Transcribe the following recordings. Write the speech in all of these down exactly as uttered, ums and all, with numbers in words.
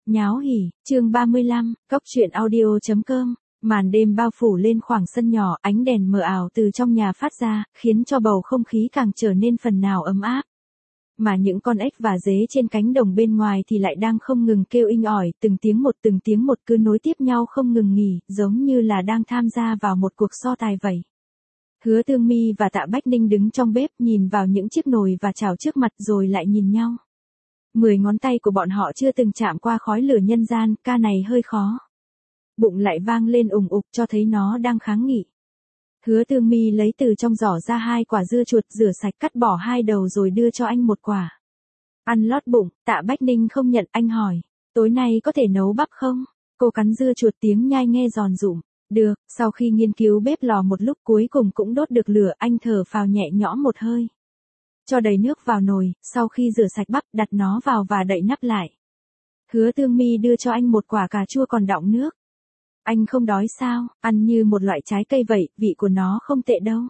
Nháo hỉ, chương ba mươi lăm, cốc truyện audio chấm com. Màn đêm bao phủ lên khoảng sân nhỏ, ánh đèn mờ ảo từ trong nhà phát ra, khiến cho bầu không khí càng trở nên phần nào ấm áp. Mà những con ếch và dế trên cánh đồng bên ngoài thì lại đang không ngừng kêu inh ỏi, từng tiếng một từng tiếng một cứ nối tiếp nhau không ngừng nghỉ, giống như là đang tham gia vào một cuộc so tài vậy. Hứa Tương My và Tạ Bách Ninh đứng trong bếp nhìn vào những chiếc nồi và chảo trước mặt rồi lại nhìn nhau. Mười ngón tay của bọn họ chưa từng chạm qua khói lửa nhân gian, ca này hơi khó. Bụng lại vang lên ùng ục cho thấy nó đang kháng nghị. Hứa Tương My lấy từ trong giỏ ra hai quả dưa chuột, rửa sạch cắt bỏ hai đầu rồi đưa cho anh một quả. Ăn lót bụng, Tạ Bách Ninh không nhận, anh hỏi, tối nay có thể nấu bắp không? Cô cắn dưa chuột, tiếng nhai nghe giòn rụm. Được, sau khi nghiên cứu bếp lò một lúc cuối cùng cũng đốt được lửa, anh thở phào nhẹ nhõm một hơi. Cho đầy nước vào nồi, sau khi rửa sạch bắp đặt nó vào và đậy nắp lại. Hứa Tương My đưa cho anh một quả cà chua còn đọng nước. Anh không đói sao, ăn như một loại trái cây vậy, vị của nó không tệ đâu.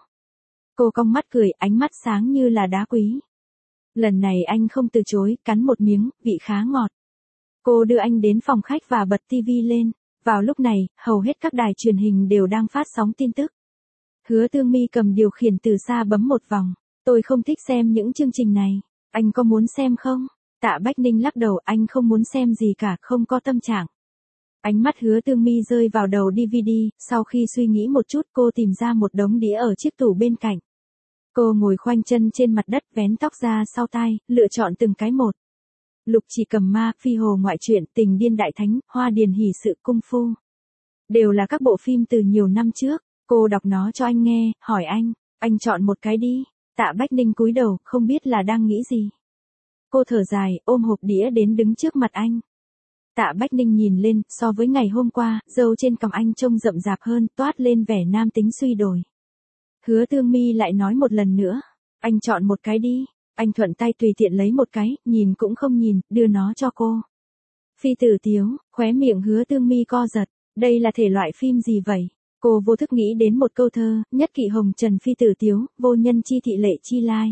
Cô cong mắt cười, ánh mắt sáng như là đá quý. Lần này anh không từ chối, cắn một miếng, vị khá ngọt. Cô đưa anh đến phòng khách và bật tivi lên. Vào lúc này, hầu hết các đài truyền hình đều đang phát sóng tin tức. Hứa Tương My cầm điều khiển từ xa bấm một vòng. Tôi không thích xem những chương trình này. Anh có muốn xem không? Tạ Bách Ninh lắc đầu, anh không muốn xem gì cả, không có tâm trạng. Ánh mắt Hứa Tương My rơi vào đầu đê vê đê, sau khi suy nghĩ một chút cô tìm ra một đống đĩa ở chiếc tủ bên cạnh. Cô ngồi khoanh chân trên mặt đất, vén tóc ra sau tai, lựa chọn từng cái một. Lục Chỉ Cầm Ma, Phi Hồ Ngoại Truyện, Tình Điên Đại Thánh, Hoa Điền Hỉ Sự, Cung Phu. Đều là các bộ phim từ nhiều năm trước. Cô đọc nó cho anh nghe, hỏi anh, anh chọn một cái đi. Tạ Bách Ninh cúi đầu, không biết là đang nghĩ gì. Cô thở dài, ôm hộp đĩa đến đứng trước mặt anh. Tạ Bách Ninh nhìn lên, so với ngày hôm qua, râu trên cằm anh trông rậm rạp hơn, toát lên vẻ nam tính suy đồi. Hứa Tương My lại nói một lần nữa, anh chọn một cái đi. Anh thuận tay tùy tiện lấy một cái, nhìn cũng không nhìn, đưa nó cho cô. Phi Tử Tiếu, khóe miệng Hứa Tương My co giật, đây là thể loại phim gì vậy? Cô vô thức nghĩ đến một câu thơ, nhất kỵ hồng trần phi tử tiếu, vô nhân chi thị lệ chi lai.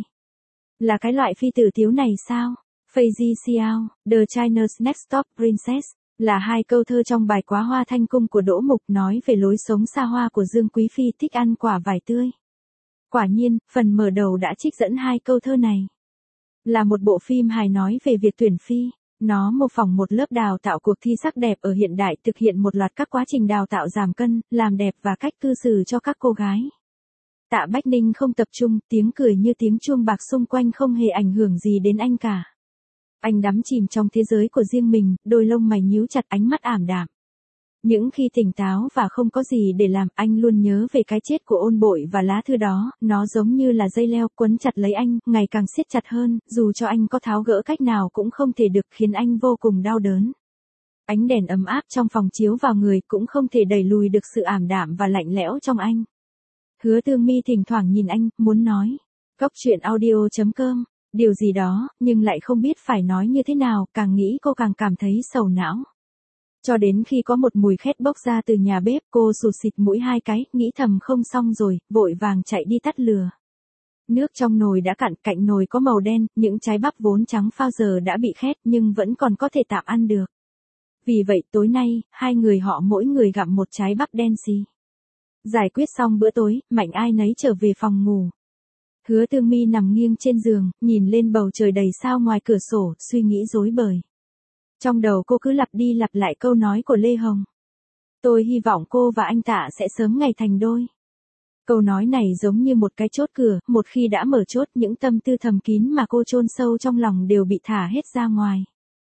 Là cái loại phi tử tiếu này sao? Fei Ji Xiao, The China's Next Top Princess, là hai câu thơ trong bài Quá Hoa Thanh Cung của Đỗ Mục, nói về lối sống xa hoa của Dương Quý Phi thích ăn quả vải tươi. Quả nhiên, phần mở đầu đã trích dẫn hai câu thơ này. Là một bộ phim hài nói về việc tuyển phi. Nó mô phỏng một lớp đào tạo cuộc thi sắc đẹp ở hiện đại, thực hiện một loạt các quá trình đào tạo giảm cân, làm đẹp và cách cư xử cho các cô gái. Tạ Bách Ninh không tập trung, tiếng cười như tiếng chuông bạc xung quanh không hề ảnh hưởng gì đến anh cả. Anh đắm chìm trong thế giới của riêng mình, đôi lông mày nhíu chặt, ánh mắt ảm đạm. Những khi tỉnh táo và không có gì để làm, anh luôn nhớ về cái chết của Ôn Bội và lá thư đó, nó giống như là dây leo quấn chặt lấy anh, ngày càng siết chặt hơn, dù cho anh có tháo gỡ cách nào cũng không thể được, khiến anh vô cùng đau đớn. Ánh đèn ấm áp trong phòng chiếu vào người cũng không thể đẩy lùi được sự ảm đạm và lạnh lẽo trong anh. Hứa Tương My thỉnh thoảng nhìn anh, muốn nói, cốc truyện audio chấm com, điều gì đó, nhưng lại không biết phải nói như thế nào, càng nghĩ cô càng cảm thấy sầu não. Cho đến khi có một mùi khét bốc ra từ nhà bếp, cô sụt xịt mũi hai cái, nghĩ thầm không xong rồi, vội vàng chạy đi tắt lửa. Nước trong nồi đã cạn, cạnh nồi có màu đen, những trái bắp vốn trắng phao giờ đã bị khét nhưng vẫn còn có thể tạm ăn được. Vì vậy tối nay, hai người họ mỗi người gặm một trái bắp đen xì. Giải quyết xong bữa tối, Mạnh ai nấy trở về phòng ngủ. Hứa Tương My nằm nghiêng trên giường, nhìn lên bầu trời đầy sao ngoài cửa sổ, suy nghĩ rối bời. Trong đầu cô cứ lặp đi lặp lại câu nói của Lê Hồng. Tôi hy vọng cô và anh Tạ sẽ sớm ngày thành đôi. Câu nói này giống như một cái chốt cửa, một khi đã mở chốt, những tâm tư thầm kín mà cô chôn sâu trong lòng đều bị thả hết ra ngoài.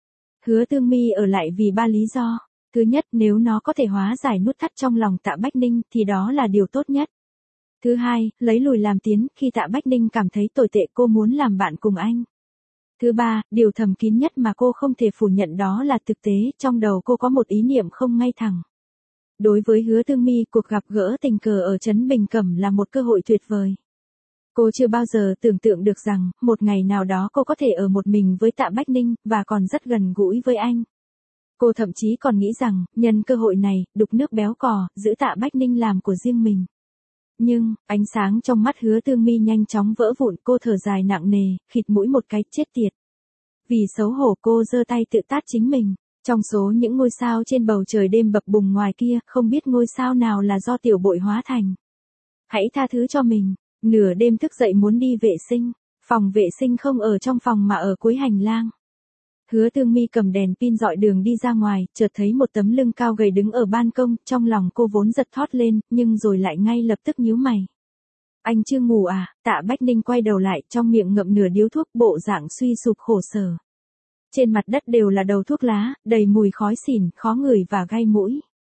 Hứa Tương My ở lại vì ba lý do. Thứ nhất, nếu nó có thể hóa giải nút thắt trong lòng Tạ Bách Ninh, thì đó là điều tốt nhất. Thứ hai, lấy lùi làm tiến, khi Tạ Bách Ninh cảm thấy tồi tệ cô muốn làm bạn cùng anh. Thứ ba, điều thầm kín nhất mà cô không thể phủ nhận đó là thực tế, trong đầu cô có một ý niệm không ngay thẳng. Đối với Hứa Tương My, cuộc gặp gỡ tình cờ ở Trấn Bình Cẩm là một cơ hội tuyệt vời. Cô chưa bao giờ tưởng tượng được rằng, một ngày nào đó cô có thể ở một mình với Tạ Bách Ninh, và còn rất gần gũi với anh. Cô thậm chí còn nghĩ rằng, nhân cơ hội này, đục nước béo cò, giữ Tạ Bách Ninh làm của riêng mình. Nhưng, ánh sáng trong mắt Hứa Tương My nhanh chóng vỡ vụn, cô thở dài nặng nề, khịt mũi một cái, chết tiệt. Vì xấu hổ cô giơ tay tự tát chính mình. Trong số những ngôi sao trên bầu trời đêm bập bùng ngoài kia, không biết ngôi sao nào là do tiểu bội hóa thành. Hãy tha thứ cho mình. Nửa đêm thức dậy muốn đi vệ sinh. Phòng vệ sinh không ở trong phòng mà ở cuối hành lang. Hứa Tương My cầm đèn pin dọi đường đi ra ngoài, chợt thấy một tấm lưng cao gầy đứng ở ban công, trong lòng cô vốn giật thót lên, nhưng rồi lại ngay lập tức nhíu mày. Anh chưa ngủ à? Tạ Bách Ninh quay đầu lại, trong miệng ngậm nửa điếu thuốc, bộ dạng suy sụp khổ sở. Trên mặt đất đều là đầu thuốc lá, đầy mùi khói xỉn, khó ngửi và gai mũi.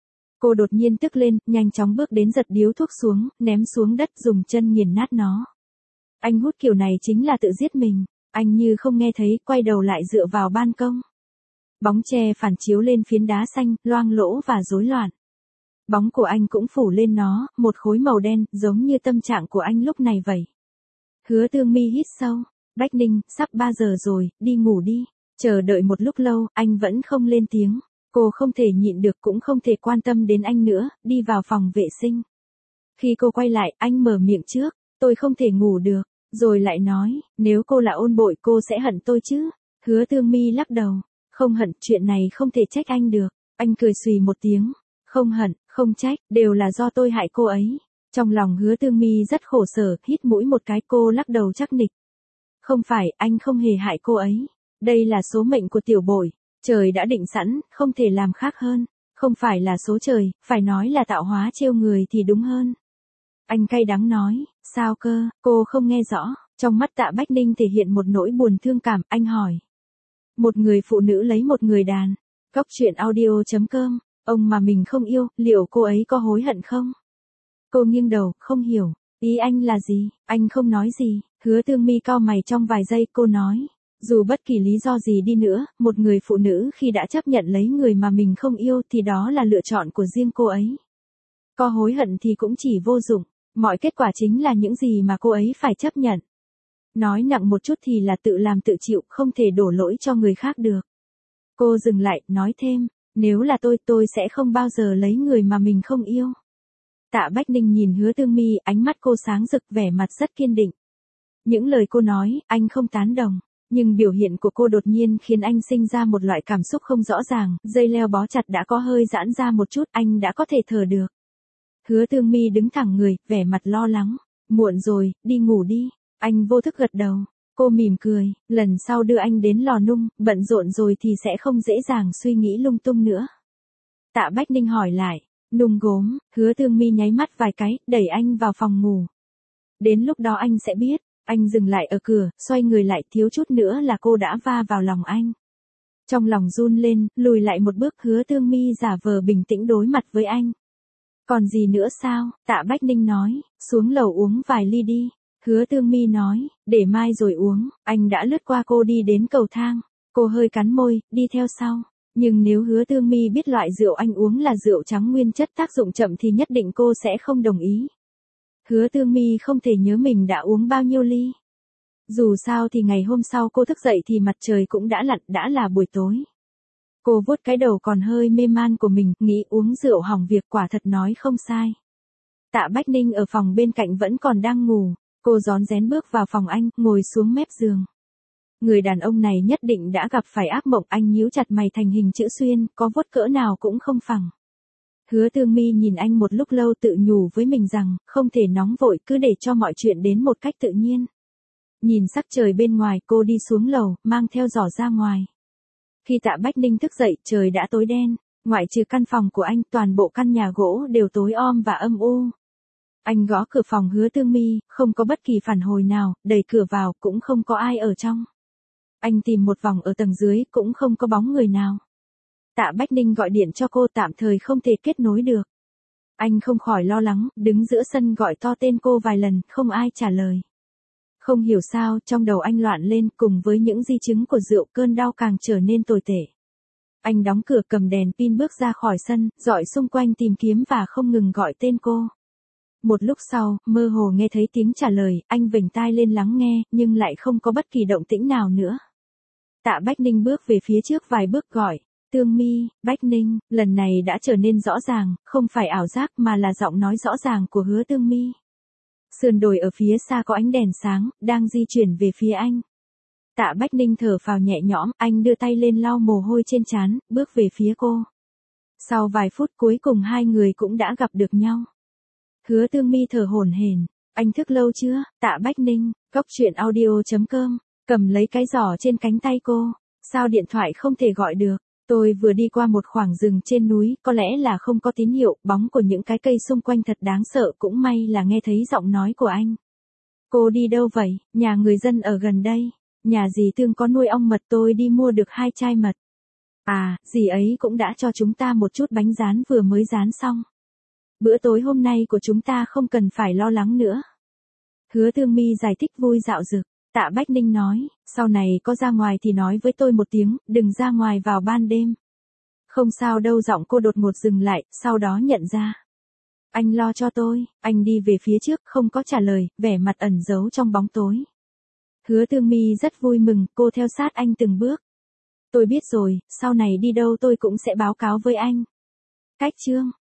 Cô đột nhiên tức lên, nhanh chóng bước đến giật điếu thuốc xuống, ném xuống đất dùng chân nghiền nát nó. Anh hút kiểu này chính là tự giết mình. Anh như không nghe thấy, quay đầu lại dựa vào ban công. Bóng tre phản chiếu lên phiến đá xanh, loang lỗ và rối loạn. Bóng của anh cũng phủ lên nó, một khối màu đen, giống như tâm trạng của anh lúc này vậy. Hứa Tương My hít sâu. Bách Ninh, sắp ba giờ rồi, đi ngủ đi. Chờ đợi một lúc lâu, anh vẫn không lên tiếng. Cô không thể nhịn được cũng không thể quan tâm đến anh nữa, đi vào phòng vệ sinh. Khi cô quay lại, anh mở miệng trước, tôi không thể ngủ được. Rồi lại nói, nếu cô là ôn bội cô sẽ hận tôi chứ. Hứa Tương My lắc đầu, không hận, chuyện này không thể trách anh được. Anh cười xùy một tiếng, không hận, không trách, đều là do tôi hại cô ấy. Trong lòng Hứa Tương My rất khổ sở, hít mũi một cái, cô lắc đầu chắc nịch. Không phải, anh không hề hại cô ấy. Đây là số mệnh của tiểu bội. Trời đã định sẵn, không thể làm khác hơn. Không phải là số trời, phải nói là tạo hóa trêu người thì đúng hơn. Anh cay đắng nói, sao cơ, cô không nghe rõ. Trong mắt Tạ Bách Ninh thể hiện một nỗi buồn thương cảm, anh hỏi. Một người phụ nữ lấy một người đàn. Góc truyện audio chấm com, ông mà mình không yêu, liệu cô ấy có hối hận không? Cô nghiêng đầu, không hiểu, ý anh là gì, anh không nói gì. Hứa Tương My cau mày trong vài giây, cô nói. Dù bất kỳ lý do gì đi nữa, một người phụ nữ khi đã chấp nhận lấy người mà mình không yêu thì đó là lựa chọn của riêng cô ấy. Có hối hận thì cũng chỉ vô dụng, mọi kết quả chính là những gì mà cô ấy phải chấp nhận. Nói nặng một chút thì là tự làm tự chịu, không thể đổ lỗi cho người khác được. Cô dừng lại, nói thêm, nếu là tôi, tôi sẽ không bao giờ lấy người mà mình không yêu. Tạ Bách Ninh nhìn Hứa Tương My, ánh mắt cô sáng rực, vẻ mặt rất kiên định. Những lời cô nói, anh không tán đồng. Nhưng biểu hiện của cô đột nhiên khiến anh sinh ra một loại cảm xúc không rõ ràng, dây leo bó chặt đã có hơi giãn ra một chút, anh đã có thể thở được. Hứa Tương My đứng thẳng người, vẻ mặt lo lắng. Muộn rồi, đi ngủ đi. Anh vô thức gật đầu. Cô mỉm cười, lần sau đưa anh đến lò nung, bận rộn rồi thì sẽ không dễ dàng suy nghĩ lung tung nữa. Tạ Bách Ninh hỏi lại, nung gốm. Hứa Tương My nháy mắt vài cái, đẩy anh vào phòng ngủ. Đến lúc đó anh sẽ biết. Anh dừng lại ở cửa, xoay người lại, thiếu chút nữa là cô đã va vào lòng anh. Trong lòng run lên, lùi lại một bước. Hứa Tương My giả vờ bình tĩnh đối mặt với anh. Còn gì nữa sao? Tạ Bách Ninh nói, xuống lầu uống vài ly đi. Hứa Tương My nói, để mai rồi uống. Anh đã lướt qua cô đi đến cầu thang. Cô hơi cắn môi, đi theo sau. Nhưng nếu Hứa Tương My biết loại rượu anh uống là rượu trắng nguyên chất tác dụng chậm thì nhất định cô sẽ không đồng ý. Hứa Tương My không thể nhớ mình đã uống bao nhiêu ly. Dù sao thì ngày hôm sau cô thức dậy thì mặt trời cũng đã lặn, đã là buổi tối. Cô vuốt cái đầu còn hơi mê man của mình, nghĩ uống rượu hỏng việc, quả thật nói không sai. Tạ Bách Ninh ở phòng bên cạnh vẫn còn đang ngủ, cô rón rén bước vào phòng anh, ngồi xuống mép giường. Người đàn ông này nhất định đã gặp phải ác mộng, anh nhíu chặt mày thành hình chữ xuyên, có vuốt cỡ nào cũng không phẳng. Hứa Tương My nhìn anh một lúc lâu, tự nhủ với mình rằng, không thể nóng vội, cứ để cho mọi chuyện đến một cách tự nhiên. Nhìn sắc trời bên ngoài, cô đi xuống lầu, mang theo giỏ ra ngoài. Khi Tạ Bách Ninh thức dậy, trời đã tối đen, ngoại trừ căn phòng của anh, toàn bộ căn nhà gỗ đều tối om và âm u. Anh gõ cửa phòng Hứa Tương My, không có bất kỳ phản hồi nào, đẩy cửa vào, cũng không có ai ở trong. Anh tìm một vòng ở tầng dưới, cũng không có bóng người nào. Tạ Bách Ninh gọi điện cho cô, tạm thời không thể kết nối được. Anh không khỏi lo lắng, đứng giữa sân gọi to tên cô vài lần, không ai trả lời. Không hiểu sao, trong đầu anh loạn lên, cùng với những di chứng của rượu, cơn đau càng trở nên tồi tệ. Anh đóng cửa, cầm đèn pin bước ra khỏi sân, dọi xung quanh tìm kiếm và không ngừng gọi tên cô. Một lúc sau, mơ hồ nghe thấy tiếng trả lời, anh vểnh tai lên lắng nghe, nhưng lại không có bất kỳ động tĩnh nào nữa. Tạ Bách Ninh bước về phía trước vài bước gọi, Tương My, Bách Ninh, lần này đã trở nên rõ ràng, không phải ảo giác mà là giọng nói rõ ràng của Hứa Tương My. Sườn đồi ở phía xa có ánh đèn sáng, đang di chuyển về phía anh. Tạ Bách Ninh thở phào nhẹ nhõm, anh đưa tay lên lau mồ hôi trên trán, bước về phía cô. Sau vài phút cuối cùng hai người cũng đã gặp được nhau. Hứa Tương My thở hổn hển, anh thức lâu chưa? Tạ Bách Ninh, cốc truyện audio chấm com, cầm lấy cái giỏ trên cánh tay cô. Sao điện thoại không thể gọi được? Tôi vừa đi qua một khoảng rừng trên núi, có lẽ là không có tín hiệu, bóng của những cái cây xung quanh thật đáng sợ, cũng may là nghe thấy giọng nói của anh. Cô đi đâu vậy? Nhà người dân ở gần đây. Nhà dì Tương có nuôi ong mật, tôi đi mua được hai chai mật. À, dì ấy cũng đã cho chúng ta một chút bánh rán vừa mới rán xong. Bữa tối hôm nay của chúng ta không cần phải lo lắng nữa. Hứa Tương My giải thích vui dạo dực. Tạ Bách Ninh nói, sau này có ra ngoài thì nói với tôi một tiếng, đừng ra ngoài vào ban đêm. Không sao đâu, giọng cô đột ngột dừng lại, sau đó nhận ra. Anh lo cho tôi, anh đi về phía trước, không có trả lời, vẻ mặt ẩn giấu trong bóng tối. Hứa Tương My rất vui mừng, cô theo sát anh từng bước. Tôi biết rồi, sau này đi đâu tôi cũng sẽ báo cáo với anh. Cách chương